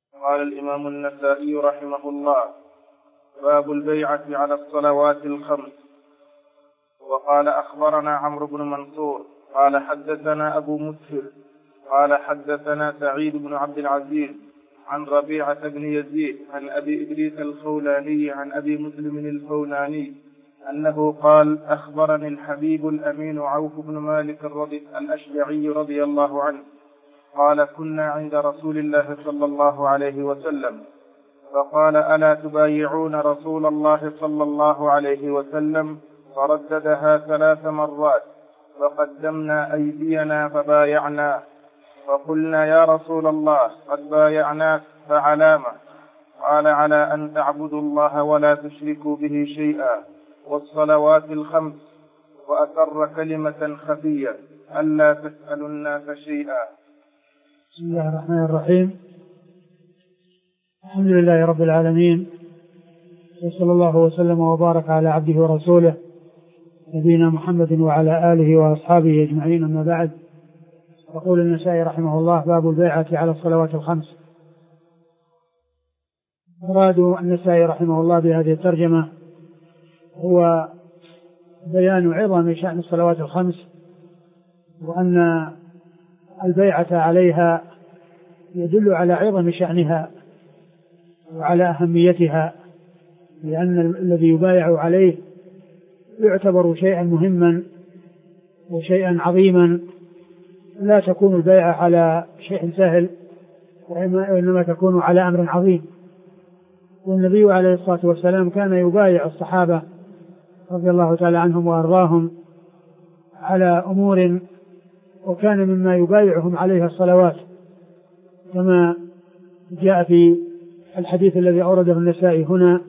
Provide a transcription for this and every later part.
قال الإمام النسائي رحمه الله: باب البيعة على الصلوات الخمس. وقال: أخبرنا عمرو بن منصور قال حدثنا أبو مسهر قال حدثنا سعيد بن عبد العزيز عن ربيعة بن يزيد عن أبي إدريس الخولاني عن أبي مسلم الخولاني أنه قال: أخبرني الحبيب الأمين عوف بن مالك الأشجعي رضي الله عنه قال: كنا عند رسول الله صلى الله عليه وسلم فقال: ألا تبايعون رسول الله صلى الله عليه وسلم؟ فرددها 3 مرات، فقدمنا أيدينا فبايعنا، فقلنا: يا رسول الله قد بايعناك، فعلام؟ قال: على أن تعبدوا الله ولا تشركوا به شيئا، والصلوات الخمس، وأسر كلمة خفية: ألا تسألوا الناس شيئا. بسم الله الرحمن الرحيم. الحمد لله رب العالمين، وصلى الله وسلم وبارك على عبده ورسوله نبينا محمد وعلى آله وأصحابه أجمعين، أما بعد. يقول النسائي رحمه الله: باب البيعة على الصلوات الخمس. مراد النسائي رحمه الله بهذه الترجمة هو بيان عظم شأن الصلوات الخمس، وأن البيعة عليها يدل على عظم شأنها وعلى أهميتها، لأن الذي يبايع عليه يعتبر شيئا مهما وشيئا عظيما، لا تكون البيعة على شيء سهل، وإنما تكون على أمر عظيم. والنبي عليه الصلاة والسلام كان يبايع الصحابة رضي الله تعالى عنهم وأرضاهم على أمور، وكان مما يبايعهم عليها الصلوات، كما جاء في الحديث الذي أورده النسائي هنا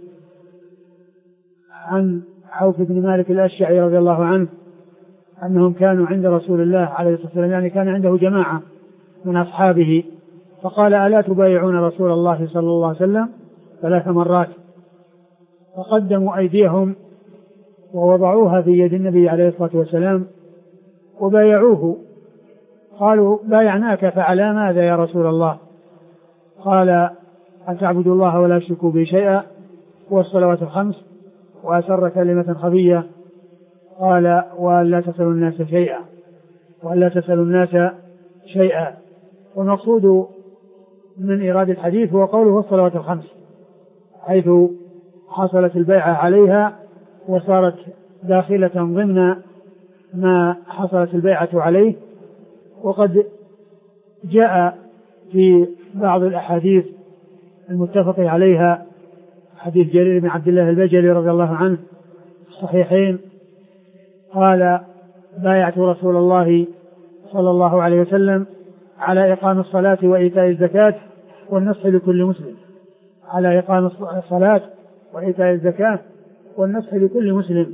عن عوف بن مالك الأشجعي رضي الله عنه أنهم كانوا عند رسول الله عليه الصلاة والسلام، يعني كان عنده جماعة من أصحابه، فقال: ألا تبايعون رسول الله صلى الله عليه وسلم؟ 3 مرات، فقدموا أيديهم ووضعوها في يد النبي عليه الصلاة والسلام وبايعوه. قالوا: بايعناك، فعلى ماذا يا رسول الله؟ قال: أن تعبدوا الله ولا تشركوا به شيئا، والصلوات الخمس، وأسر كلمة خفية، قال: ولا تسألوا الناس شيئا، ولا تسألوا الناس شيئا. والمقصود من إيراد الحديث هو قوله الصلوات الخمس، حيث حصلت البيعة عليها وصارت داخلة ضمن ما حصلت البيعة عليه. وقد جاء في بعض الأحاديث المتفق عليها حديث جرير بن عبد الله البجلي رضي الله عنه في الصحيحين قال: بايعت رسول الله صلى الله عليه وسلم على إقام الصلاة وإيتاء الزكاة والنصح لكل مسلم، على إقام الصلاة وإيتاء الزكاة والنصح لكل مسلم.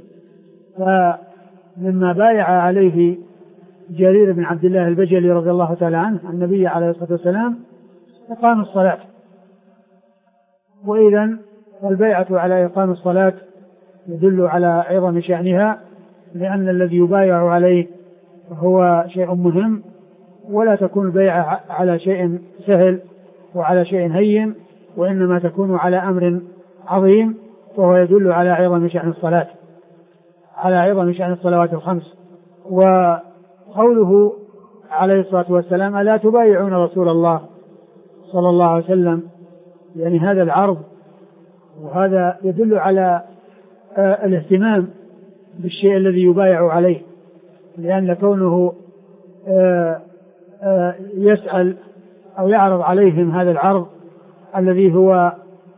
فمما بايع عليه جرير بن عبد الله البجلي رضي الله تعالى عنه النبي عليه الصلاة والسلام إقام الصلاة. وإذن البيعة على إقام الصلاة يدل على عظم شأنها، لأن الذي يبايع عليه هو شيء مهم، ولا تكون البيعة على شيء سهل وعلى شيء هين، وإنما تكون على أمر عظيم، وهو يدل على عظم شأن الصلاة، على عظم شأن الصلوات الخمس. وقوله عليه الصلاة والسلام: ألا تبايعون رسول الله صلى الله عليه وسلم، يعني هذا العرض، وهذا يدل على الاهتمام بالشيء الذي يبايع عليه، لأن كونه يسأل أو يعرض عليهم هذا العرض الذي هو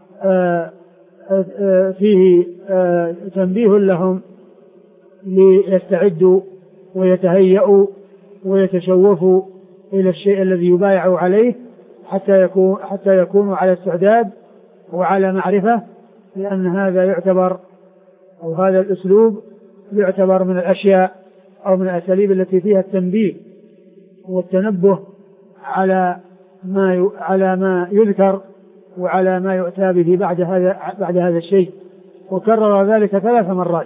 فيه تنبيه لهم ليستعدوا ويتهيئوا ويتشوفوا إلى الشيء الذي يبايع عليه، حتى يكونوا على استعداد وعلى معرفة، لأن هذا يعتبر، أو هذا الأسلوب يعتبر من الأشياء أو من الأساليب التي فيها التنبيه والتنبه على ما يذكر وعلى ما يؤتى به بعد هذا الشيء. وكرر ذلك 3 مرات،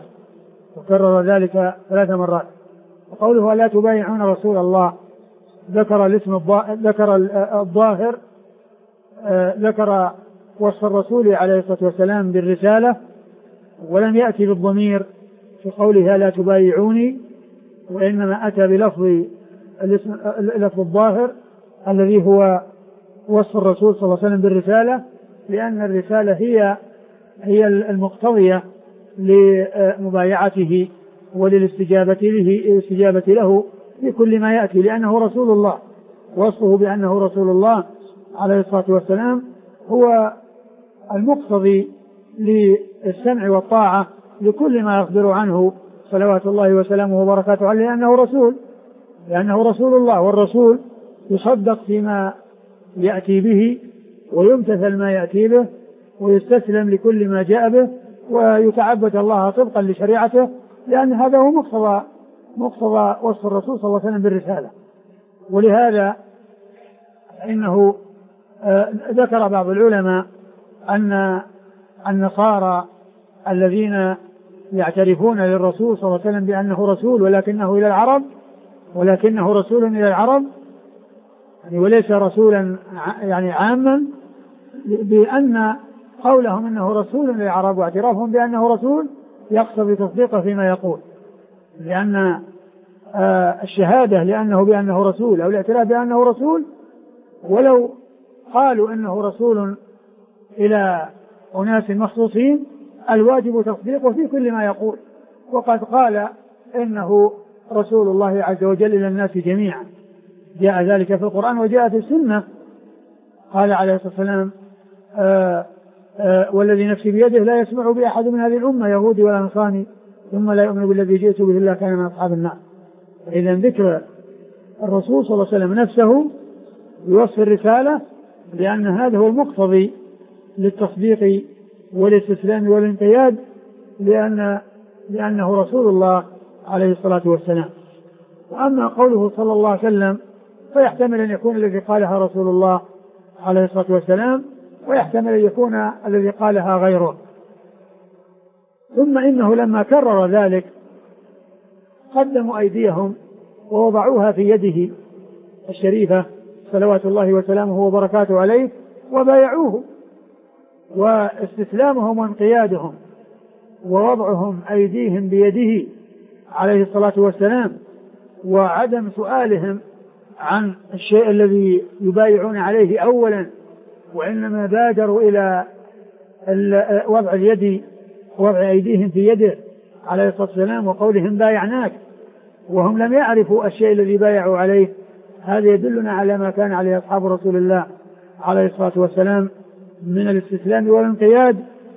وقوله: ألا تبايعون رسول الله، ذكر الظاهر ذكر وصف الرسول عليه الصلاة والسلام بالرسالة، ولم يأتي بالضمير في قولها لا تبايعوني، وإنما أتى بلفظ الظاهر الذي هو وصف الرسول صلى الله عليه وسلم بالرسالة، لأن الرسالة هي المقتضية لمبايعته وللاستجابة له في كل ما يأتي، لأنه رسول الله. وصفه بأنه رسول الله عليه الصلاة والسلام هو المقتضي للسمع والطاعة لكل ما يخبر عنه صلوات الله وسلامه وبركاته عليه، لأنه رسول الله، والرسول يصدق فيما يأتي به ويمتثل ما يأتي به ويستسلم لكل ما جاء به ويتعبد الله طبقا لشريعته، لأن هذا هو مقتضى وصف الرسول صلى الله عليه وسلم بالرسالة. ولهذا إنه ذكر بعض العلماء أن النصارى الذين يعترفون للرسول صلى الله عليه وسلم بأنه رسول ولكنه رسول إلى العرب، يعني وليس رسولا يعني عاما، بأن قولهم أنه رسول إلى العرب واعترافهم بأنه رسول يقتضي تصديقه فيما يقول، لأن الشهادة بأنه رسول أو الاعتراف بأنه رسول، ولو قالوا أنه رسول إلى أناس مخصوصين الواجب تصديقه في كل ما يقول، وقد قال إنه رسول الله عز وجل إلى الناس جميعا، جاء ذلك في القرآن وجاء في السنة. قال عليه الصلاة والسلام والذي نفسي بيده لا يسمع بأحد من هذه الأمة يهودي ولا نصراني ثم لا يؤمن بالذي جئت به إلا كان من أصحاب النار. إذن ذكر الرسول صلى الله عليه وسلم نفسه بوصف الرسالة، لأن هذا هو المقتضي للتصديق والاستسلام والانقياد، لأنه رسول الله عليه الصلاة والسلام. وأما قوله صلى الله عليه وسلم فيحتمل أن يكون الذي قالها رسول الله عليه الصلاة والسلام، ويحتمل أن يكون الذي قالها غيره. ثم إنه لما كرر ذلك قدموا أيديهم ووضعوها في يده الشريفة صلوات الله وسلامه وبركاته عليه وبايعوه، واستسلامهم وانقيادهم ووضعهم أيديهم بيده عليه الصلاة والسلام وعدم سؤالهم عن الشيء الذي يبايعون عليه أولا، وإنما بادروا إلى وضع أيديهم في يده عليه الصلاة والسلام وقولهم بايعناك، وهم لم يعرفوا الشيء الذي بايعوا عليه. هذا يدلنا على ما كان عليه أصحاب رسول الله عليه الصلاة والسلام من الاستسلام والانقياد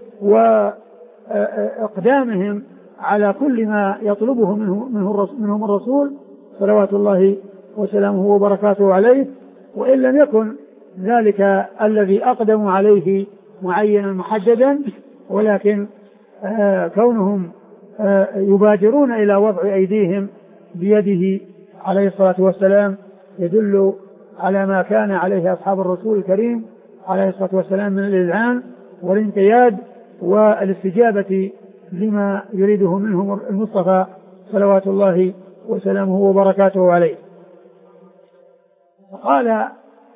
وإقدامهم على كل ما يطلبه منهم الرسول صلوات الله وسلامه وبركاته عليه، وإن لم يكن ذلك الذي أقدموا عليه معينا محددا، ولكن كونهم يبادرون إلى وضع أيديهم بيده عليه الصلاة والسلام يدل على ما كان عليه أصحاب الرسول الكريم عليه الصلاة والسلام من الإذعان والانقياد والاستجابة لما يريده منهم المصطفى صلوات الله وسلامه وبركاته عليه. قال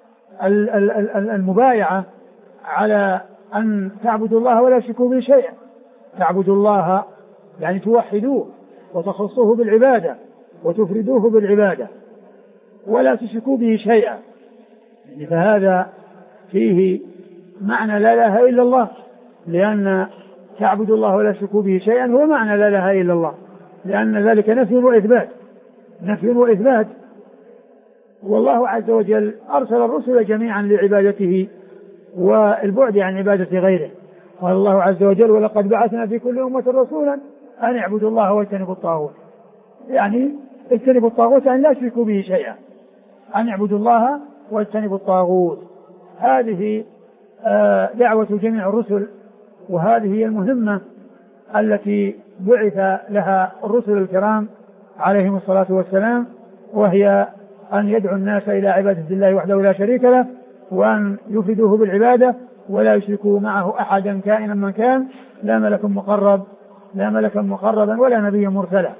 المبايعة على أن تعبدوا الله ولا تشركوا به شيئا، تعبدوا الله يعني توحدوه وتخصوه بالعبادة وتفردوه بالعبادة ولا تشركوا به شيئا، يعني فهذا فيه معنى لا إله إلا الله، لأن تعبدوا الله ولا تشركوا به شيئا هو معنى لا إله إلا الله، لأن ذلك نفي وإثبات. والله عز وجل أرسل الرسل جميعا لعبادته والبعد عن عبادة غيره. قال الله عز وجل ولقد بعثنا في كل أمة رسولا أن اعبدوا الله واجتنبوا الطاغوت، يعني اجتنبوا الطاغوت أن لا تشركوا به شيئا، أن اعبدوا الله واجتنبوا الطاغوت. هذه دعوة جميع الرسل، وهذه هي المهمة التي بعث لها الرسل الكرام عليهم الصلاة والسلام، وهي أن يدعو الناس إلى عبادة الله وحده لا شريك له، وأن يفردوه بالعبادة ولا يشركوا معه أحدا كائنا من كان، لا ملكا مقربا ولا نبيا مرسلا.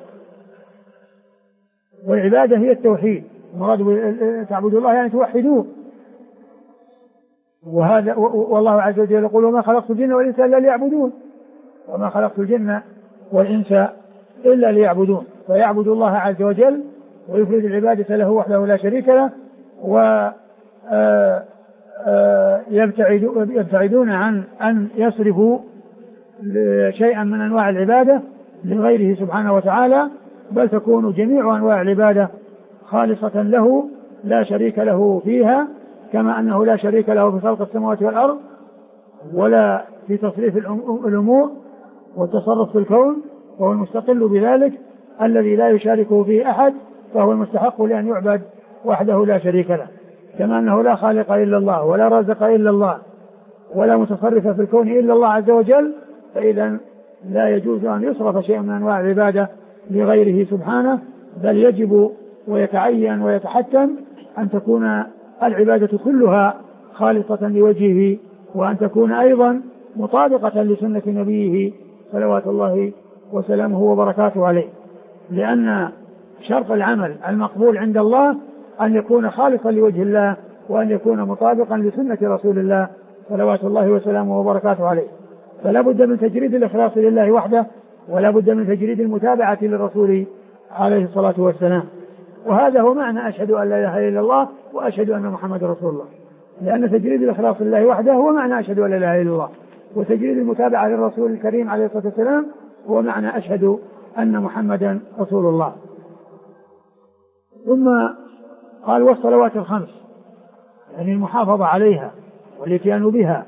والعبادة هي التوحيد، مراد تعبدوا الله يعني توحدوه. وهذا والله عز وجل يقول وما خلقت الجن والإنس إلا ليعبدون، وما خلقت الجن والإنس إلا ليعبدون، فيعبد الله عز وجل ويفرد العبادة له وحده لا شريك له، يبتعدون عن أن يصرفوا شيئا من أنواع العبادة لغيره سبحانه وتعالى، بل تكون جميع أنواع العبادة خالصة له لا شريك له فيها، كما أنه لا شريك له في خلق السماوات والأرض ولا في تصريف الأمور والتصرف في الكون، وهو المستقل بذلك الذي لا يشاركه فيه أحد، فهو المستحق لأن يعبد وحده لا شريك له، كما أنه لا خالق إلا الله ولا رازق إلا الله ولا متصرف في الكون إلا الله عز وجل، فإذا لا يجوز أن يصرف شيء من أنواع العبادة لغيره سبحانه، بل يجب ويتعين ويتحتم أن تكون العبادة كلها خالصة لوجهه، وأن تكون أيضا مطابقة لسنة نبيه صلوات الله وسلامه وبركاته عليه، لأن شرط العمل المقبول عند الله أن يكون خالصا لوجه الله، وأن يكون مطابقا لسنة رسول الله صلوات الله وسلامه وبركاته عليه. فلا بد من تجريد الإخلاص لله وحده، ولا بد من تجريد المتابعة للرسول عليه الصلاة والسلام. وهذا هو معنى أشهد أن لا إله إلا الله وأشهد أن محمد رسول الله، لأن تجريد الإخلاص لله وحده هو معنى أشهد أن لا إله إلا الله، وتجريد المتابعة للرسول الكريم عليه الصلاة والسلام هو معنى أشهد أن محمدا رسول الله. ثم قال والصلوات الخمس، يعني المحافظة عليها والاتيان بها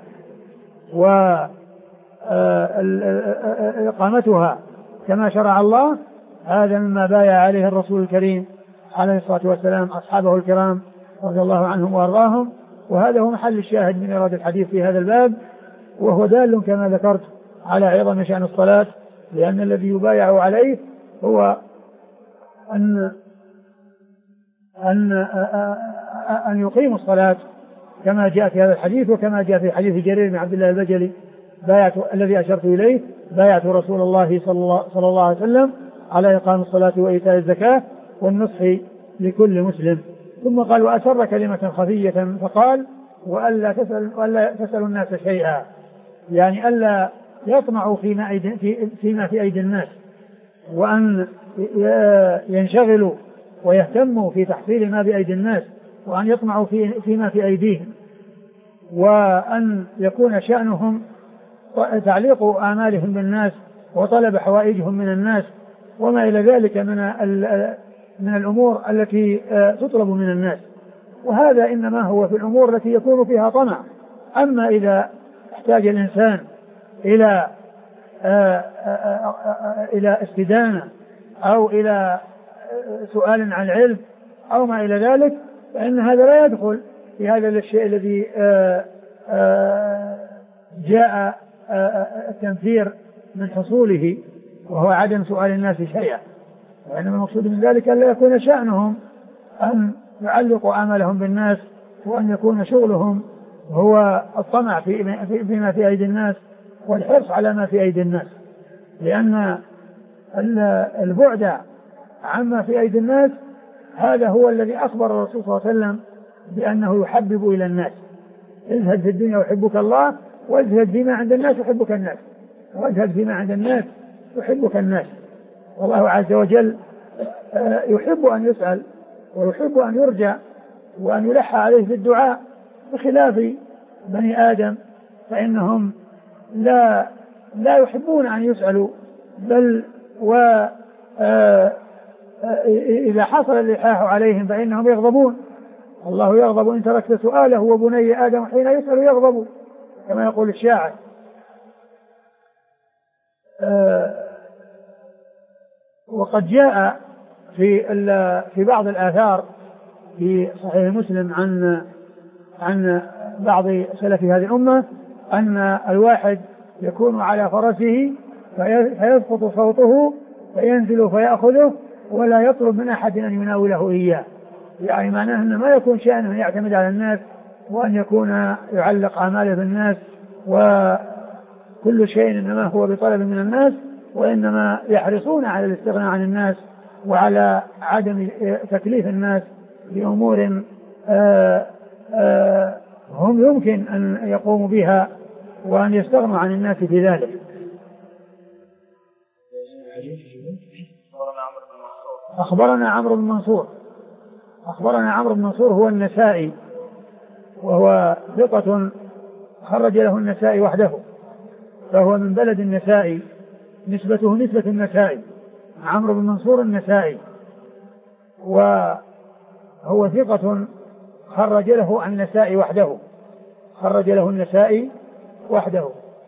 وإقامتها كما شرع الله، هذا مما بايع عليه الرسول الكريم عليه الصلاة والسلام أصحابه الكرام رضي الله عنهم وأرضاهم، وهذا هو محل الشاهد من إرادة الحديث في هذا الباب، وهو دال كما ذكرت على عظم شأن الصلاة، لأن الذي يبايع عليه هو أن يقيم الصلاة كما جاء في هذا الحديث، وكما جاء في حديث جرير بن عبد الله البجلي الذي أشرت إليه: بايعت رسول الله صلى الله عليه وسلم على إقام الصلاة وإيتاء الزكاة والنصح لكل مسلم. ثم قال: وأسر كلمة خفية فقال: وألا تسألوا الناس شيئا، يعني ألا يطمعوا فيما في أيدي الناس، وأن ينشغلوا ويهتموا في تحصيل ما بأيدي الناس، وأن يطمعوا فيما في أيديهم، وأن يكون شأنهم تعليق آمالهم بالناس وطلب حوائجهم من الناس وما إلى ذلك من الأمور التي تطلب من الناس، وهذا إنما هو في الأمور التي يكون فيها طمع. أما إذا احتاج الإنسان إلى استدانة أو إلى سؤال عن العلم أو ما إلى ذلك، فإن هذا لا يدخل في هذا الشيء الذي جاء التنفير من حصوله، وهو عدم سؤال الناس شيئا، وإنما المقصود من ذلك أن لا يكون شأنهم أن يعلقوا آمالهم بالناس، وأن يكون شغلهم هو الطمع فيما في أيدي الناس والحرص على ما في أيدي الناس، لأن البعد عما في أيدي الناس هذا هو الذي أخبر الرسول صلى الله عليه وسلم بأنه يحبب إلى الناس: اذهب في الدنيا يحبك الله، واذهب فيما عند الناس يحبك الناس، واذهب فيما عند الناس يحبك الناس. والله عز وجل يحب أن يسأل ويحب أن يرجى وأن يلحى عليه في الدعاء، بخلاف بني آدم فإنهم لا يحبون أن يسألوا، بل إذا حصل الإلحاح عليهم فإنهم يغضبون. الله يغضب إن تركت سؤاله، وبني آدم حين يسأل يغضب، كما يقول الشاعر. وقد جاء في بعض الآثار في صحيح مسلم عن بعض سلف هذه الأمة أن الواحد يكون على فرسه فيسقط صوته فينزل فيأخذه ولا يطلب من أحد أن يناوله إياه، يعني معناه أنه ما يكون شأنه يعتمد على الناس، وأن يكون يعلق أعماله بالناس، وكل شيء إنما هو بطلب من الناس، وإنما يحرصون على الاستغناء عن الناس وعلى عدم تكليف الناس بأمور هم فهم يمكن أن يقوموا بها وأن يستغنوا عن الناس في ذلك. أخبرنا عمرو بن منصور. أخبرنا عمرو بن منصور هو النسائي، وهو ثقة خرج له النسائي وحده، فهو من بلد النسائي، نسبته نسبة النسائي، عمرو بن منصور النسائي، وهو ثقة خرج له النسائي وحده، خرج له النسائي وحده.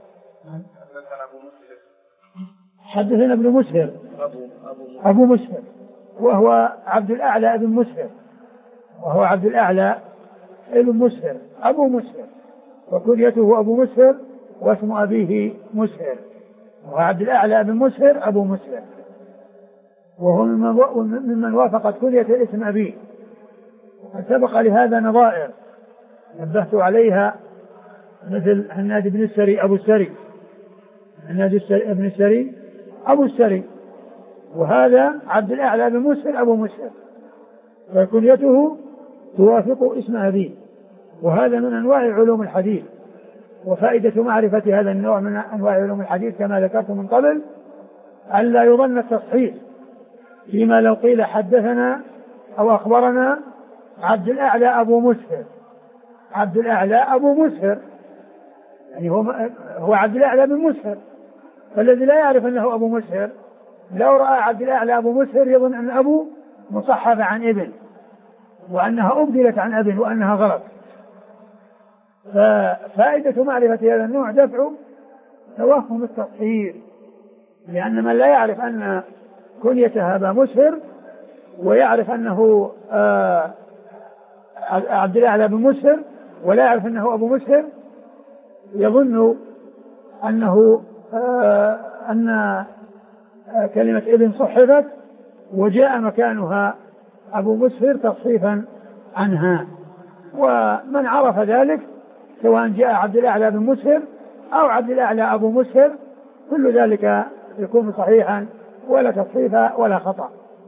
حدثنا ابن مسهر أبو مسهر، وهو عبد الأعلى ابن مسهر، وهو عبد الأعلى ابن مسهر أبو مسهر، وكنيته أبو مسهر، واسم أبيه مسهر، وهو عبد الأعلى ابن مسهر أبو مسهر، وهو ممن وافقت كنية اسم أبيه. سبق لهذا نظائر نبهت عليها، مثل هناد بن السري أبو السري، هناد بن السري أبو السري، وهذا عبد الأعلى بن مسهر أبو مسهر، فكنيته توافق اسم أبيه. وهذا من أنواع علوم الحديث، وفائدة معرفة هذا النوع من أنواع علوم الحديث كما ذكرت من قبل ألا يظن التصحيح فيما لو قيل حدثنا أو أخبرنا عبد الأعلى أبو مسهر، عبد الأعلى أبو مسهر، يعني هو عبد الأعلى بن مسهر، فالذي لا يعرف أنه أبو مسهر لو رأى عبد الأعلى أبو مسهر يظن أن أبو مصحف عن ابن، وأنها أبدلت عن ابن، وأنها غلط. ففائدة معرفة هذا النوع دفع توهم التصحيح، لأن من لا يعرف أن كنيته أبا مسهر ويعرف أنه عبد الأعلى بن مسهر ولا يعرف أنه أبو مسهر يظن أنه أن كلمة ابن صحفت وجاء مكانها أبو مسهر تصحيفا عنها. ومن عرف ذلك سواء جاء عبد الأعلى بن مسهر أو عبد الأعلى أبو مسهر كل ذلك يكون صحيحا ولا تصحيف ولا خطأ.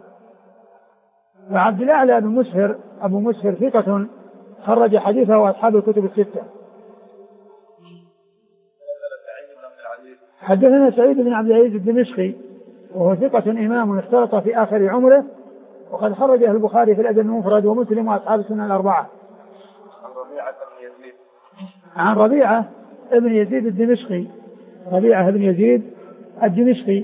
وعبد الأعلى بن مسهر أبو مسهر ثقة خرج حديثه وأصحاب الكتب الستة. حدثنا سعيد بن عبد العزيز الدمشقي وهو ثقة إمام اختلط في آخر عمره، وقد خرجه البخاري في الأدب المفرد ومسلم وأصحاب السنن الأربعة. عن ربيعة ابن يزيد الدمشقي، ربيعة ابن يزيد الدمشقي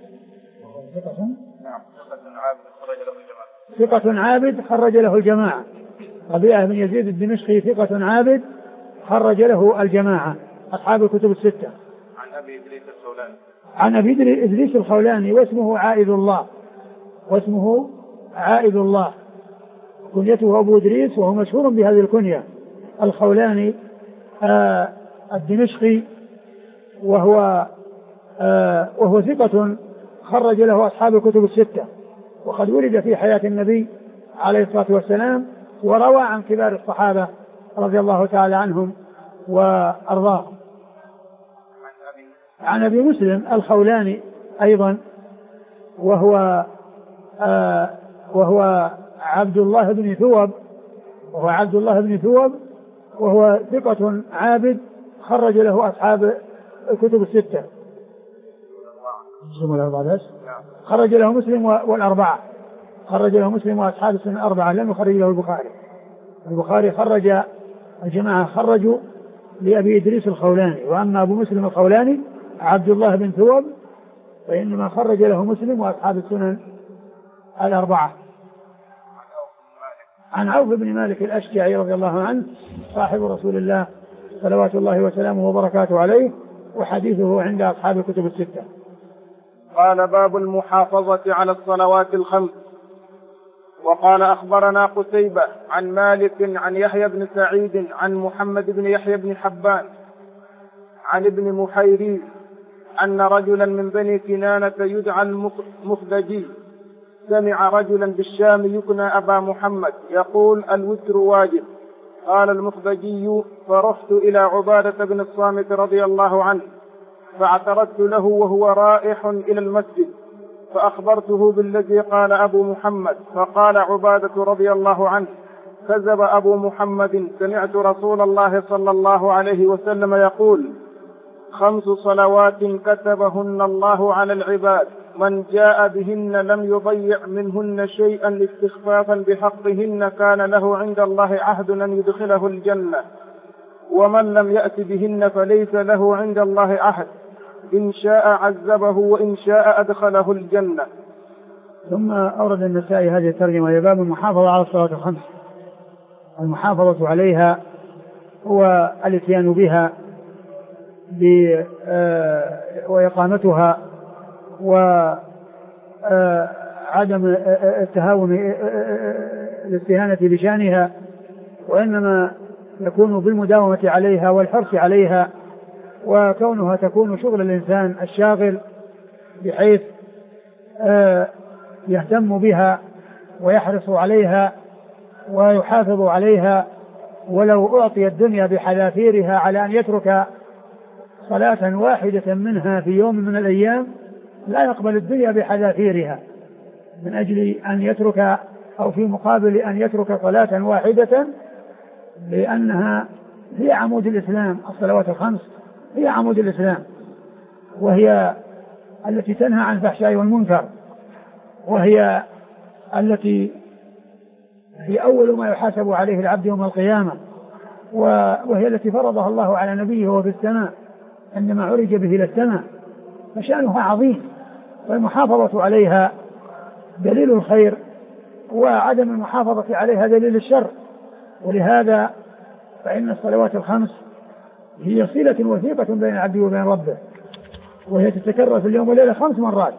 ثقة عابد خرج له الجماعة. ربيعة بن يزيد الدمشقي ثقة عابد خرج له الجماعة أصحاب الكتب الستة. عن أبي إدريس الخولاني واسمه عائد الله، واسمه عائد الله، كنيته أبو إدريس، وهو مشهور بهذه الكنية، الخولاني الدمشقي، وهو ثقة خرج له أصحاب الكتب الستة، وقد ولد في حياة النبي عليه الصلاة والسلام، وروى عن كبار الصحابة رضي الله تعالى عنهم وأرضاهم. عن أبي مسلم الخولاني أيضا، وهو عبد الله بن ثوب، وهو ثقة عابد خرج له أصحاب الكتب الستة. خرج له مسلم والأربعة، خرج له مسلم وأصحاب السنن الأربعة، لم يخرج له البخاري. البخاري خرج الجماعة خرجوا لأبي إدريس الخولاني، وأما أبو مسلم الخولاني عبد الله بن ثوب فإنما خرج له مسلم وأصحاب السنن الأربعة. عن عوف بن مالك الأشجعي رضي الله عنه صاحب رسول الله صلوات الله وسلامه وبركاته عليه، وحديثه عند أصحاب الكتب الستة. قال: باب المحافظة على الصلوات الخمس. وقال: أخبرنا قتيبة عن مالك عن يحيى بن سعيد عن محمد بن يحيى بن حبان عن ابن محيريز أن رجلا من بني كنانة يدعى المخدجي سمع رجلا بالشام يكنى أبا محمد يقول: الوتر واجب. قال المخدجي: فرحت إلى عبادة بن الصامت رضي الله عنه فاعترضت له وهو رائح إلى المسجد، فأخبرته بالذي قال أبو محمد، فقال عبادة رضي الله عنه: كذب أبو محمد سمعت رسول الله صلى الله عليه وسلم يقول 5 صلوات كتبهن الله على العباد من جاء بهن لم يضيع منهن شيئا استخفافا بحقهن كان له عند الله عهد أن يدخله الجنة ومن لم يأت بهن فليس له عند الله عهد إن شاء عذبه وإن شاء أدخله الجنة. ثم أورد النسائي هذه الترجمة هي باب المحافظة على الصلاة الخمس. المحافظة عليها هو الاتيان بها وإقامتها وعدم التهاون الاستهانة بشانها، وإنما يكون بالمداومة عليها والحرص عليها، وكونها تكون شغل الإنسان الشاغل بحيث يهتم بها ويحرص عليها ويحافظ عليها، ولو أعطي الدنيا بحذافيرها على أن يترك صلاة واحدة منها في يوم من الأيام لا يقبل الدنيا بحذافيرها من أجل أن يترك أو في مقابل أن يترك صلاة واحدة، لأنها هي عمود الإسلام. الصلوات الخمس هي عمود الإسلام، وهي التي تنهى عن الفحشاء والمنكر، وهي التي هي أول ما يحاسب عليه العبد يوم القيامة، وهي التي فرضها الله على نبيه وهو في السماء عندما عرج به إلى السماء، فشأنها عظيم، والمحافظة عليها دليل الخير، وعدم المحافظة عليها دليل الشر. ولهذا فإن الصلوات الخمس هي صلة وثيقة بين العبد وبين ربه، وهي تتكرر في اليوم والليلة 5 مرات.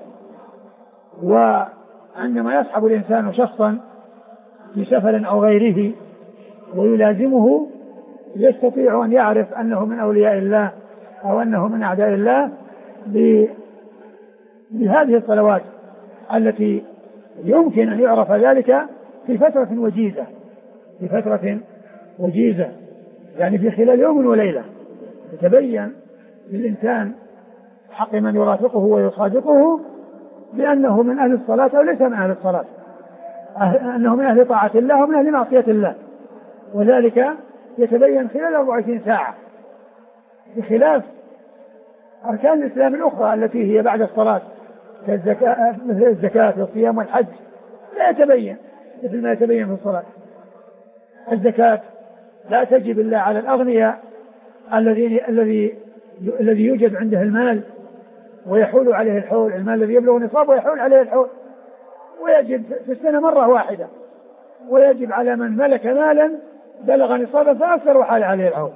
وعندما يصحب الإنسان شخصا في سفر أو غيره ويلازمه يستطيع أن يعرف أنه من أولياء الله أو أنه من أعداء الله بهذه الصلوات التي يمكن أن يعرف ذلك في فترة وجيزة، يعني في خلال يوم وليلة يتبين للإنسان حق من يرافقه ويصادقه بأنه من أهل الصلاة أو ليس من أهل الصلاة، أنه من أهل طاعة الله ومن أهل معصية الله، وذلك يتبين خلال 24 ساعة، بخلاف أركان الإسلام الأخرى التي هي بعد الصلاة كالزكاة مثل الزكاة والصيام والحج لا يتبين مثل ما يتبين في الصلاة. الزكاة لا تجب إلا على الأغنياء الذي يوجد عنده المال ويحول عليه الحول، المال الذي يبلغ النصاب ويحول عليه الحول، ويجب في السنة مرة واحدة، ويجب على من ملك مالا بلغ نصابا فأكثر وحال عليه الحول.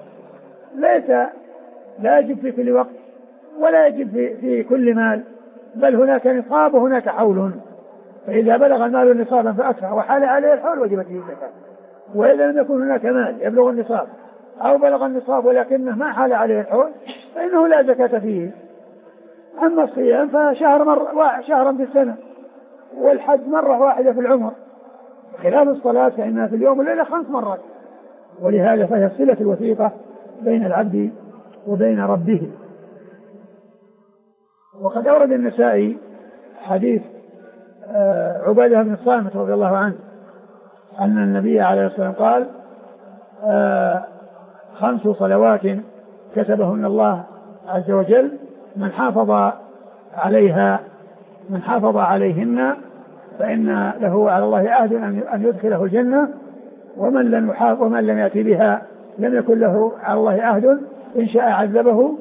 لا يجب في كل وقت ولا يجب في كل مال، بل هناك نصاب وهناك حول، فإذا بلغ المال نصابا فأكثر وحال عليه الحول وجبت فيه الزكاة. وإذا لم يكن هناك مال يبلغ النصاب أو بلغ النصاب ولكنه ما حال عليه الحول فإنه لا زكاة فيه. أما الصيام شهرا في السنة، والحج مرة واحدة في العمر، خلال الصلاة فإنها في اليوم والليلة 5 مرات، ولهذا فهي الصلة الوثيقة بين العبد وبين ربه. وقد أورد النسائي حديث عبادة بن الصامت رضي الله عنه أن النبي عليه الصلاة والسلام قال 5 صلوات كتبهن الله عز وجل من حافظ عليهن فإن له على الله عهد أن يدخله الجنة، ومن لم يأتي بها لم يكن له على الله عهد إن شاء عذبه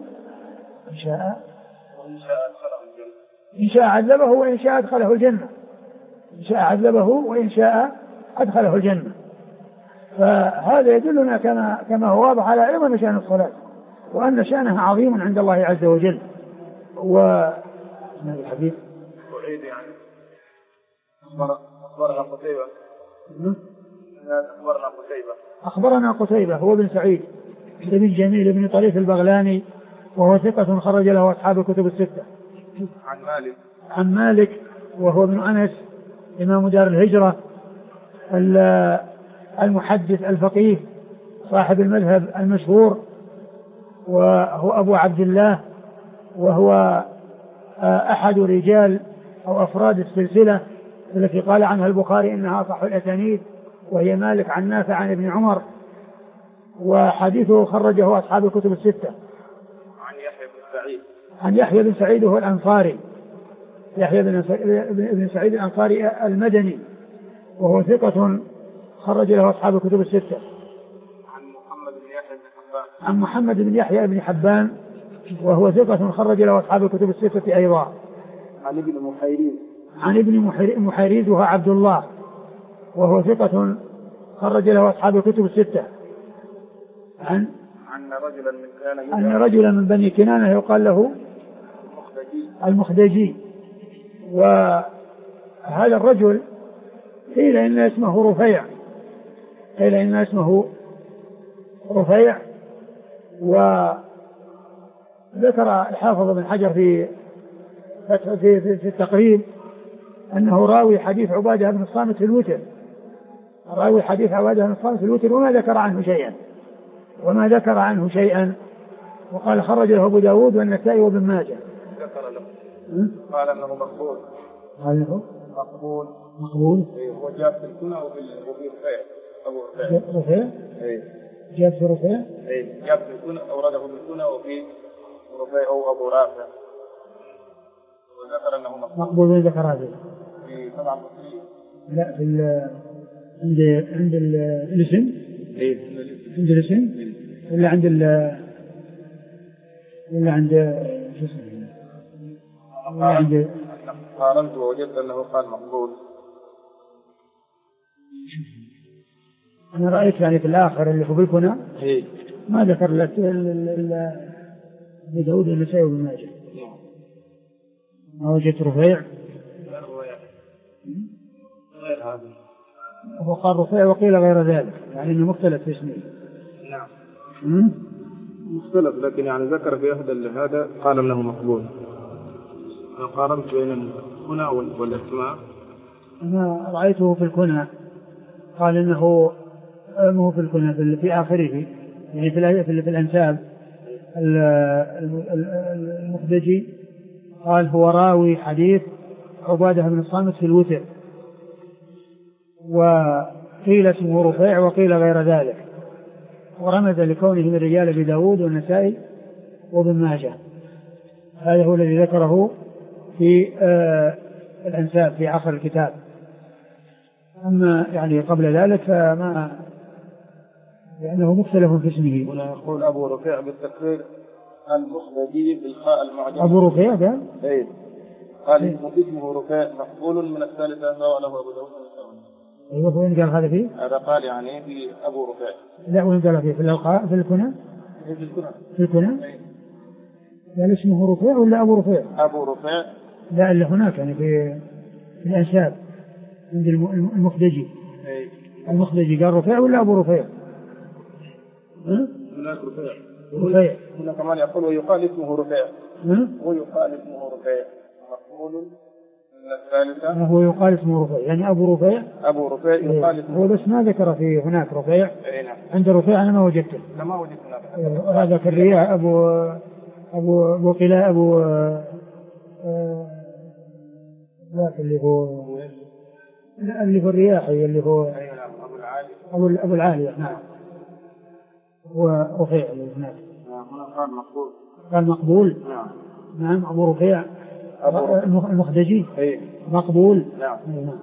وإن شاء أدخله الجنة. أدخله الجنة. فهذا يدلنا كما هو واضح على عظم شأن الصلاة وأن شأنها عظيم عند الله عز وجل. الحديث أخبرنا قتيبة هو بن سعيد بن جميل بن طريف البغلاني وهو ثقة خرج له أصحاب الكتب الستة. عن مالك وهو ابن أنس إمام دار الهجرة المحدث الفقيه صاحب المذهب المشهور، وهو أبو عبد الله، وهو أحد رجال أو أفراد السلسلة التي قال عنها البخاري إنها أصح الأسانيد وهي مالك عن نافع عن ابن عمر، وحديثه خرجه أصحاب الكتب الستة. عن يحيى بن سعيد وهو الأنصاري، يحيى بن سعيد الأنصاري المدني، وهو ثقة خرج له أصحاب الكتب الستة. عن محمد بن يحيى بن حبان وهو ثقة خرج له أصحاب الكتب الستة أيضا. عن ابن محيريز وهو عبد الله، وهو ثقة خرج له أصحاب الكتب الستة. أن رجلا من بني كنانة يقال له المخدجي، وهذا الرجل قيل إن اسمه رفيع، وذكر الحافظ بن حجر في التقريب أنه راوي حديث عبادة بن الصامت في الوتر، وما ذكر عنه شيئا، وقال خرج له أبو داود والنسائي وابن ماجه. قال انه مقبول. هو جاب في الكنى وفي رفيع. ابو رفيع جاب في رفيع. جاب في الكنى، اورده في الكنى وفي رفيع او ابو رافع، وذكر انه مقبول. من ذكر هذا في طبعا مسلم؟ لا، في عند الاسم. عند الاسم ولا عند شو اسمه؟ قارنت ووجدت أنه قال مقبول. أنا رأيت يعني في الآخر اللي هو بالكنى ما ذكر لك أبو داود والنسائي وابن ماجه. ما وجدت رفيع غير هذا، هو قال رفيع وقيل غير ذلك، يعني إنه مختلف في اسمه. نعم مختلف، لكن يعني ذكر في أحد هذا قال أنه مقبول. أنا قارنت بين الكنى والاسماء. أنا رأيته في الكنى، قال إنه مو في الكنى، في آخره، يعني في الأنساب. المخدجي قال هو راوي حديث عبادة بن الصامت في الوتر، وقيل اسمه رفيع وقيل غير ذلك، ورمز لكونه من رجال أبي داود والنسائي وابن ماجه. هذا هو الذي ذكره في الأنساب في آخر الكتاب. أما يعني قبل ذلك فما، لأنه مختلف في اسمه. هنا يقول أبو رفيع بالتكرير المخدجي بالخاء المعجمة. أبو رفيع ده؟ إيه. قال اسمه رفيع مقبول من الثالثة رواه له أبو داود. أيوة، وين قال هذا فيه؟ هذا قال يعني في أبو رفيع. لا، وين قال فيه؟ في الألقاء في الكنى؟ في الكنى؟ قال اسمه رفيع ولا أبو رفيع؟ أبو رفيع. لا، اللي هناك يعني في الأنساب عند المخدجي. المخدجي قال رفيع ولا أبو رفيع؟ هناك رفيع. هنا كمان يقول ويقال اسمه رفيع. ويقال اسمه رفيع مقبول من الثالثة. هو يقال اسمه رفيع، يعني أبو رفيع يقال اسمه. هو بس ما ذكر في هناك رفيع. نعم. عند رفيع أنا ما وجدته. ما وجدت هناك. هذا كالرياح أبو قلاء اللي هو الرياحي اللي هو أبو العالية. نعم، هو رفيع اللي هناك. قال مقبول. نعم أبو رفيع المخدجي. مقبول. نعم.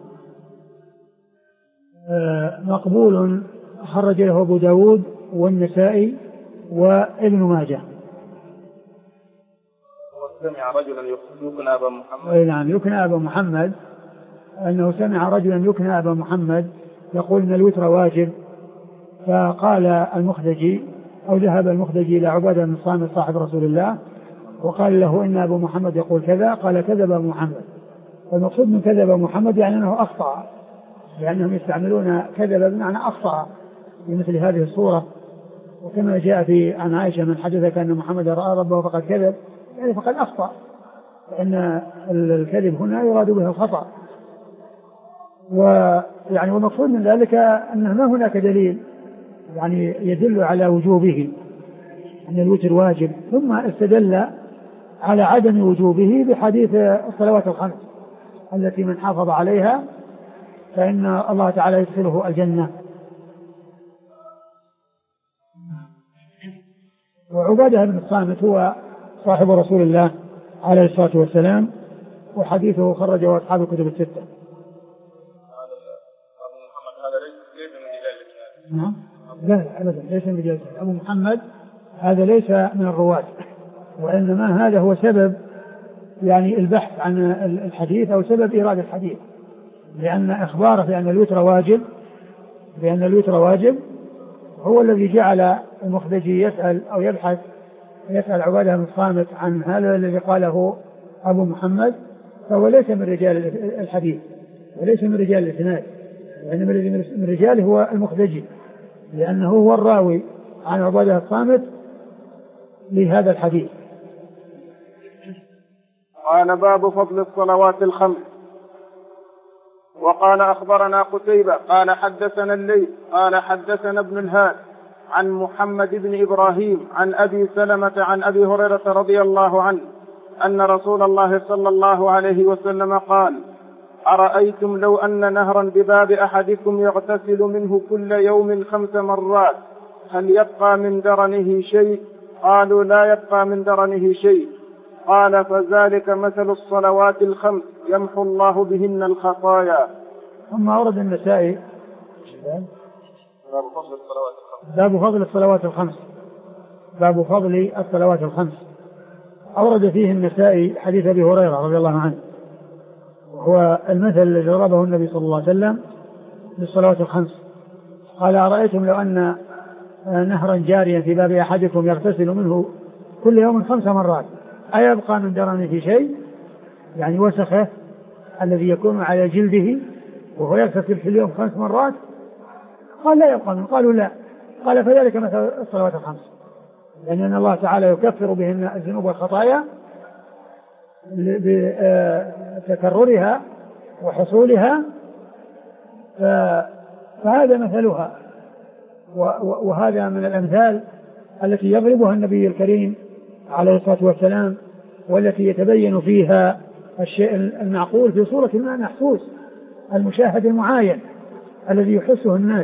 مقبول خرج له أبو داود والنسائي وابن ماجه. سمع رجلا يكنى أبا محمد. نعم، يكنى أبا محمد، أنه سمع رجلا يكنى أبا محمد يقول إن الوتر واجب، فقال المخدجي أو ذهب المخدجي إلى عبادة بن الصامت صاحب رسول الله وقال له إن أبو محمد يقول كذا، قال كذب أبو محمد. والمقصود من كذب محمد يعني أنه أخطأ، لأنهم يستعملون كذب بمعنى أخطأ في مثل هذه الصورة. وكما جاء عن عائشة من حدثك أن محمد رأى ربه فقد كذب، يعني فقد أخطأ، لأن الكذب هنا يراد به الخطأ. ويعني والمقصود من ذلك أنه ما هناك دليل يعني يدل على وجوبه، أن الوتر واجب، ثم استدل على عدم وجوبه بحديث الصلوات الخمس التي من حافظ عليها فإن الله تعالى يدخله الجنة. وعبادة بن الصامت هو صاحب رسول الله عليه الصلاة والسلام، وحديثه خرجه أصحاب الكتب الستة. نعم لا أبدا ليس من رجال أبو محمد، هذا ليس من الرواة، وإنما هذا هو سبب يعني البحث عن الحديث أو سبب إيراد الحديث، لأن إخباره بأن الوتر واجب هو الذي جعل المخرجي يسأل أو يسأل عبادة بن الصامت عن هذا الذي قاله أبو محمد، فهو ليس من رجال الحديث وليس من رجال الإسناد، وإنما الذي من رجاله هو المخرجي، لأنه هو الراوي عن عبادة الصامت لهذا الحديث. قال باب فضل الصلوات الخمس. وقال أخبرنا قتيبة قال حدثنا الليث قال حدثنا ابن الهاد عن محمد بن إبراهيم عن أبي سلمة عن أبي هريرة رضي الله عنه أن رسول الله صلى الله عليه وسلم قال: أرأيتم لو أن نهرا بباب أحدكم يغتسل منه كل يوم 5 مرات هل يبقى من درنه شيء؟ قالوا: لا يبقى من درنه شيء. قال: فذلك مثل الصلوات الخمس يمحو الله بهن الخطايا. ثم أورد النسائي باب فضل الصلوات الخمس. أورد فيه النسائي حديث أبي هريرة رضي الله عنه، وهو المثل الذي ضربه النبي صلى الله عليه وسلم للصلوات الخمس. قال: أرأيتم لو أن نهرا جاريا في باب أحدكم يغتسل منه كل يوم 5 مرات أيبقى من درنه شيء؟ يعني وسخه الذي يكون على جلده وهو يغتسل في اليوم 5 مرات. قال: لا يبقى منه. قالوا: لا. قال: فذلك مثل الصلوات الخمس، لأن الله تعالى يكفر بهن الذنوب والخطايا بتكررها وحصولها، فهذا مثلها، وهذا من الأمثال التي يضربها النبي الكريم عليه الصلاة والسلام، والتي يتبين فيها الشيء المعقول في صورة المعنى محسوس المشاهد المعاين الذي يحسه الناس.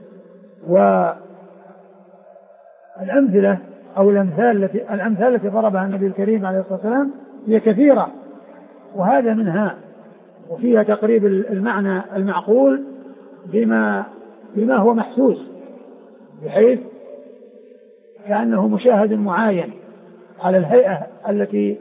والأمثلة أو الأمثال التي ضربها النبي الكريم عليه الصلاة والسلام هي كثيرة، وهذا منها، وفيها تقريب المعنى المعقول بما هو محسوس، بحيث كأنه مشاهد معاين على الهيئة التي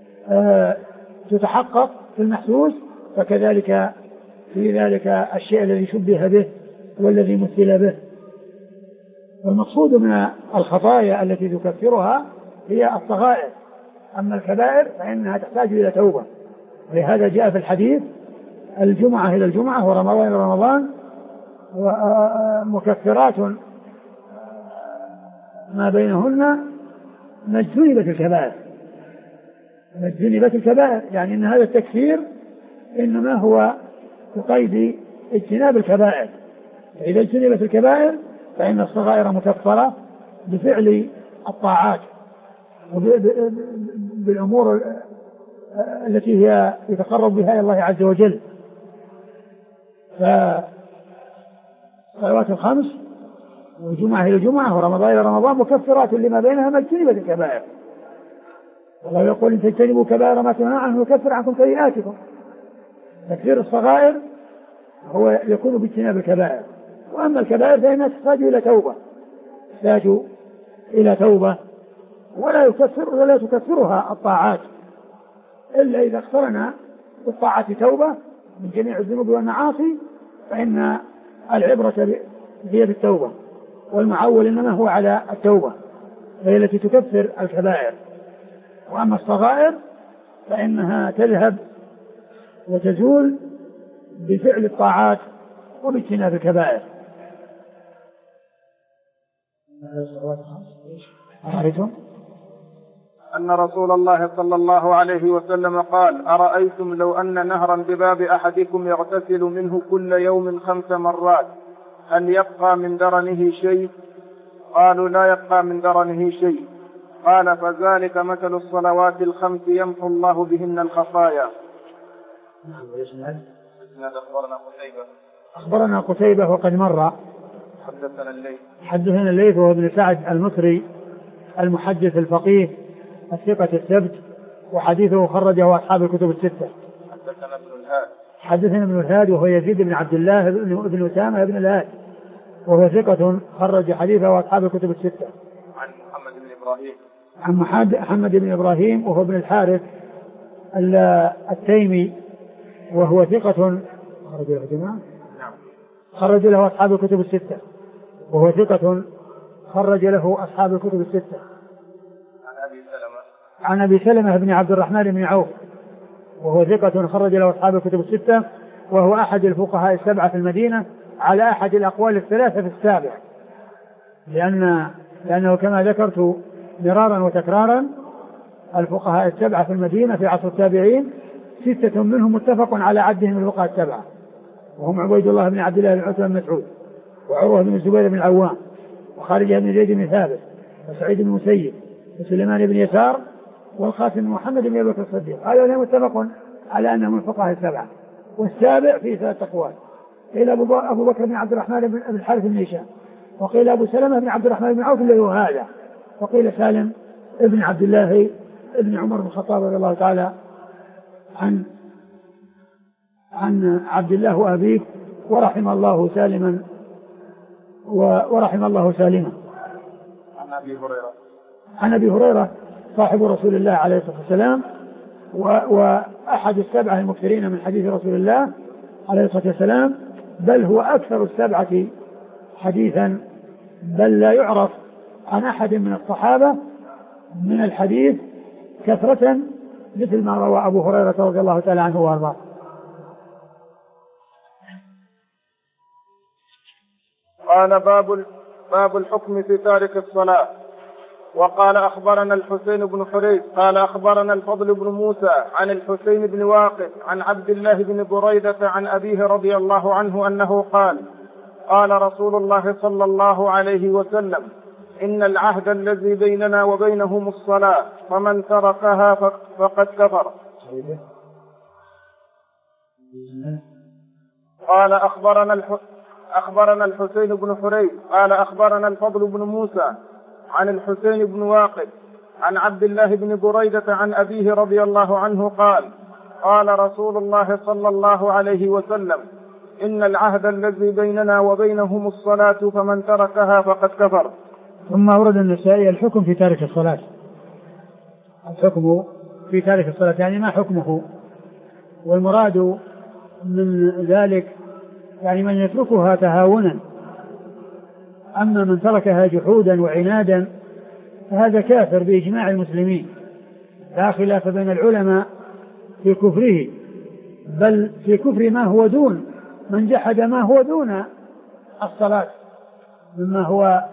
تتحقق في المحسوس، فكذلك في ذلك الشيء الذي شبه به والذي مثل به. والمقصود من الخطايا التي تكفرها هي الصغائر، أما الكبائر فإنها تحتاج إلى توبة، ولهذا جاء في الحديث: الجمعة إلى الجمعة ورمضان إلى رمضان مكفرات ما بينهن ما اجتنبت الكبائر. يعني أن هذا التكفير إنما هو بقيد اجتناب الكبائر، فإذا اجتنبت الكبائر فإن الصغائر مكفرة بفعل الطاعات بالأمور التي هي يتقرب بها إلى الله عز وجل. فالصلوات الخمس والجمعة إلى الجمعة ورمضان إلى رمضان مكفرات لما بينها ما اجتنبت الكبائر. الله يقول: إن تجتنبوا كبائر ما تنهون عنه يكفر عنكم سيئاتكم. تكفير الصغائر هو يكون باجتناب الكبائر، وأما الكبائر فإنها تحتاج إلى توبة ولا تكفرها الطاعات إلا إذا اقترن بالطاعة توبة من جميع الذنوب والمعاصي، فإن العبرة هي بالتوبة، والمعول إنما هو على التوبة، هي التي تكفر الكبائر. وأما الصغائر فإنها تذهب وتزول بفعل الطاعات وباجتناب الكبائر. أن رسول الله صلى الله عليه وسلم قال: أرأيتم لو أن نهرا بباب أحدكم يغتسل منه كل يوم 5 مرات هل يبقى من درنه شيء؟ قالوا: لا يبقى من درنه شيء. قال: فذلك مثل الصلوات الخمس يمحو الله بهن الخطايا. أخبرنا قتيبة وقد مر. حدثنا الليث وهو ابن سعد المصري المحدث الفقيه الثقة الثبت، وحديثه خرجه أصحاب الكتب الستة. حدثنا ابن الهاد وهو يزيد بن عبد الله بن أسامة بن الهاد، وهو ثقة خرج حديثه أصحاب الكتب الستة. عن محمد بن إبراهيم، عن محمد بن إبراهيم وهو ابن الحارث التيمي، وهو ثقة خرج له جماعة، خرج له أصحاب الكتب الستة، وهو ثقة خرج له أصحاب الكتب الستة. عن أبي سلمة بن عبد الرحمن بن عوف، وهو ثقة خرج له أصحاب الكتب الستة، وهو أحد الفقهاء السبعة في المدينة على أحد الأقوال الثلاثة في السابع، لأنه كما ذكرت مرارا وتكرارا الفقهاء السبعة في المدينة في عصر التابعين 6 منهم متفق على عدهم الفقهاء السبعة، وهم عبيد الله بن عبد الله بن عتبة بن مسعود، وعروة بن الزبير بن العوام، وخارجة بن زيد بن ثابت، وسعيد بن المسيب، وسليمان بن يسار، والقاسم بن محمد بن أبي بكر الصديق. هذا متفق على أنهم الفقهاء السبعة. والسابع فيه 3 أقوال، قيل أبو بكر بن عبد الرحمن بن الحارث بن هشام، وقيل أبو سلمة بن عبد الرحمن بن عوف الذي هو هذا، وقيل سالم ابن عبد الله ابن عمر بن الخطاب رضي الله تعالى عن عبد الله وأبيه، ورحم الله سالما ورحم الله سالما. عن أبي هريرة صاحب رسول الله عليه الصلاة والسلام، وأحد السبعة المكثرين من حديث رسول الله عليه الصلاة والسلام، بل هو أكثر السبعة حديثا، بل لا يعرف عن أحد من الصحابة من الحديث كثرة مثل ما روى أبو هريرة رضي الله تعالى عنه وارضاه. قال باب الحكم في تارك الصلاة. وقال أخبرنا الحسين بن حريث قال أخبرنا الفضل بن موسى عن الحسين بن واقد عن عبد الله بن بريدة عن أبيه رضي الله عنه أنه قال قال رسول الله صلى الله عليه وسلم إن العهد الذي بيننا وبينهم الصلاة فمن تركها فقد كفر. قال أخبرنا الحسين بن حريث قال أخبرنا الفضل بن موسى عن الحسين بن واقد عن عبد الله بن بريدة عن أبيه رضي الله عنه قال قال رسول الله صلى الله عليه وسلم إن العهد الذي بيننا وبينهم الصلاة فمن تركها فقد كفر. ثم أورد النسائي الحكم في تارك الصلاة. الحكم في تارك الصلاة يعني ما حكمه، والمراد من ذلك يعني من يتركها تهاونا، أما من تركها جحودا وعنادا فهذا كافر بإجماع المسلمين، لا خلاف بين العلماء في كفره، بل في كفر ما هو دون من جحد ما هو دون الصلاة مما هو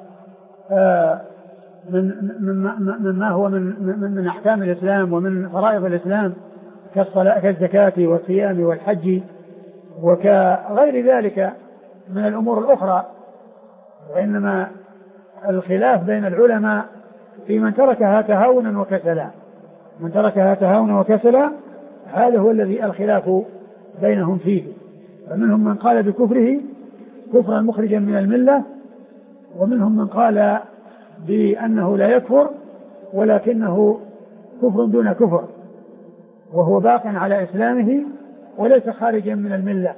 مما هو من أحكام الإسلام ومن فرائض الإسلام كالصلاة كالزكاة والصيام والحج وكغير ذلك من الأمور الأخرى. وإنما الخلاف بين العلماء في من تركها تهاونا وكسلا. من تركها تهاونا وكسلا هذا هو الذي الخلاف بينهم فيه، فمنهم من قال بكفره كفرا مخرجا من الملة، ومنهم من قال بأنه لا يكفر ولكنه كفر دون كفر، وهو باق على إسلامه وليس خارجا من الملة.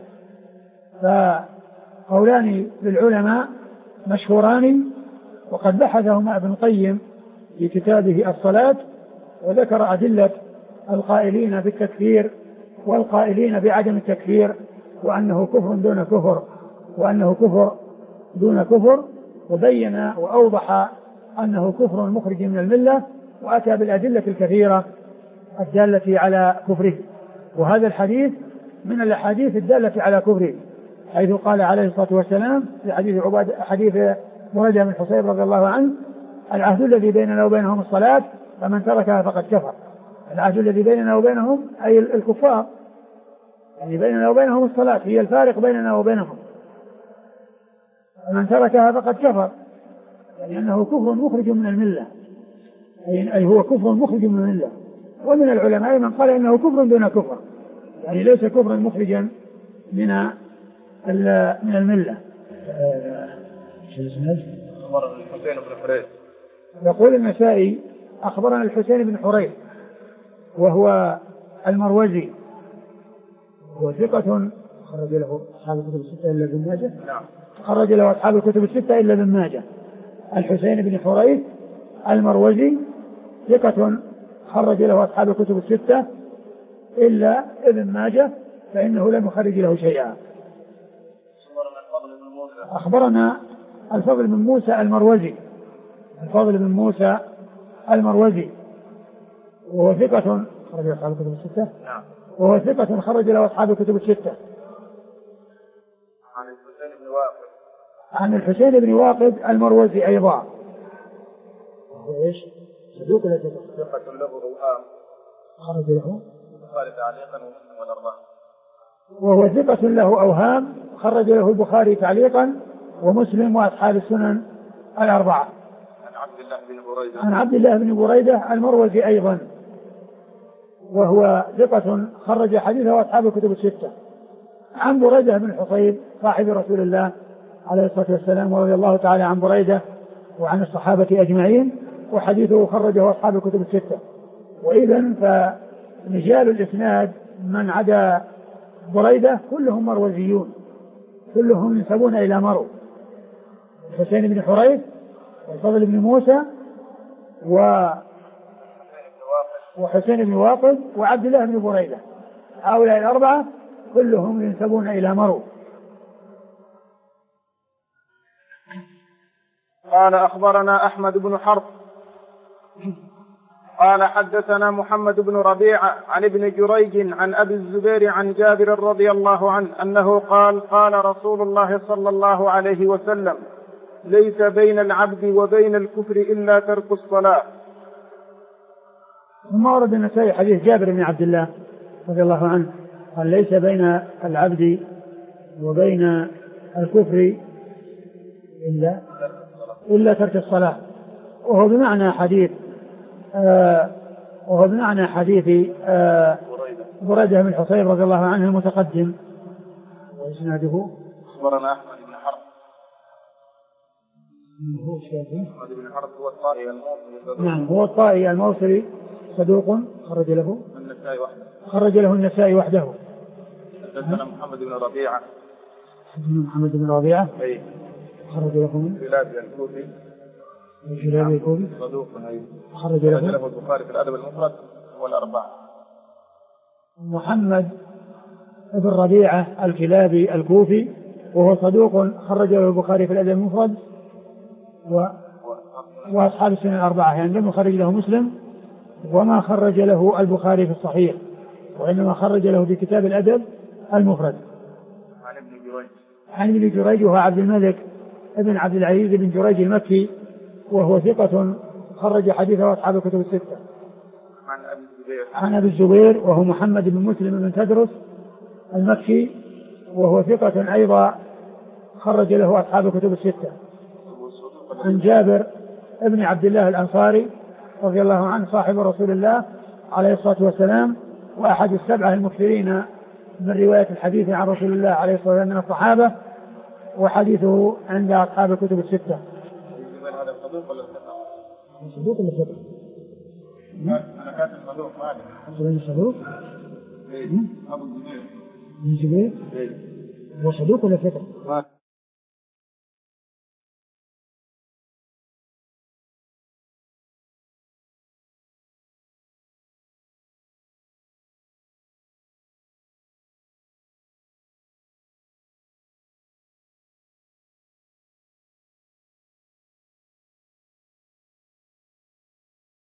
فقولان للعلماء مشهوران، وقد بحثهما ابن القيم في كتابه الصلاة، وذكر أدلة القائلين بالتكفير والقائلين بعدم التكفير، وأنه كفر دون كفر وأنه كفر دون كفر، وبين وأوضح أنه كفر مخرج من الملة، وأتى بالأدلة الكثيرة الدالة على كفره. وهذا الحديث من الأحاديث الدالة على كفره، حيث قال عليه الصلاة والسلام في حديث بريدة بن حصيب رضي الله عنه: العهد الذي بيننا وبينهم الصلاة فمن تركها فقد كفر. العهد الذي بيننا وبينهم أي الكفار، يعني بيننا وبينهم الصلاة هي الفارق بيننا وبينهم، فمن تركها فقد كفر، يعني أنه كفر مخرج من الملة، أي هو كفر مخرج من الملة. ومن العلماء من قال إنه كفر دون كفر، يعني ليس كفرا مخرجا من الملة. أخبرنا الحسين بن حريث يقول النسائي أخبرنا الحسين بن حريث وهو المروزي هو ثقة خرج له أصحاب الكتب الستة إلا ابن ماجه. نعم. خرج له أصحاب الكتب الستة إلا ابن ماجه. الحسين بن حريث المروزي ثقة خرج له أصحاب الكتب الستة إلا ابن ماجه فإنه لم يخرج له شيئا. أخبرنا الفضل بن موسى المروزي الفضل بن موسى المروزي وهو ثقة خرج له أصحاب الكتب الستة. نعم. وهو ثقة خرج له أصحاب الكتب الستة. عن الحسين بن واقد. عن الحسين بن واقد المروزي أيضا وهو إيش؟ صدوق ولا ثقة؟ ثقة له أوهام. خرج له البخاري تعليقا ومسلم والأربعة. وهو ثقة له أوهام خرج له البخاري تعليقا ومسلم وأصحاب السنن الأربعة. عن عبد الله بن بريدة المروزي أيضا وهو ثقة خرج حديثه أصحاب الكتب الستة. عن بريدة بن الحصيب صاحب رسول الله عليه الصلاة والسلام ورضي الله تعالى عن بريدة وعن الصحابة أجمعين وحديثه خرجه أصحاب الكتب الستة. وإذن فرجال الإسناد من عدا بريدة كلهم مروزيون كلهم ينسبون إلى مرو الحسين بن حريث والفضل بن موسى وحسين بن واقد وعبد الله بن بريدة هؤلاء الأربعة كلهم ينسبون إلى مرو. قال أخبرنا أحمد بن حرب قال حدثنا محمد بن ربيعة عن ابن جريج عن أبي الزبير عن جابر رضي الله عنه أنه قال قال رسول الله صلى الله عليه وسلم ليس بين العبد وبين الكفر إلا ترك الصلاة. ثم ورد النسائي حديث جابر بن عبد الله رضي الله عنه قال ليس بين العبد وبين الكفر إلا ترك الصلاة وهو بمعنى حديث بريدة بن الحصيب رضي الله عنه المتقدم. وإسناده أخبرنا أحمد بن حرب. أحمد بن حرب هو الطائي الموصلي. نعم هو الطائي الموصلي صدوق خرج له النسائي وحده. حدثنا محمد بن ربيعة. محمد بن ربيعة خرج له من الكلابي الكوفي صدوق خرج له البخاري في الأدب المفرد والأربعة. محمد بن ربيعة الكلابي الكوفي وهو صدوق خرج له البخاري في الأدب المفرد وأصحاب السنن الأربعة يعني لم يخرج له مسلم وما خرج له البخاري في الصحيح وإنما خرج له في كتاب الأدب المفرد. عن ابن جريج وهو عبد الملك ابن عبد العزيز بن جريج المكي وهو ثقة خرج حديثه أصحاب الكتب الستة. عن أبي الزبير وهو محمد بن مسلم بن تدرس المكي وهو ثقة أيضا خرج له أصحاب الكتب الستة. عن جابر ابن عبد الله الأنصاري رضي الله عنه صاحب رسول الله عليه الصلاة والسلام وأحد السبعة المكثرين من رواية الحديث عن رسول الله عليه الصلاة والسلام من الصحابة وحديثه عند أصحاب الكتب الستة. هذا صدوق ولا ثقة؟ صدوق ولا ثقة؟ أنا كاتب صدوق ما أدري. صدوق؟ أبو الزبير. الزبير؟ هو صدوق ولا ثقة؟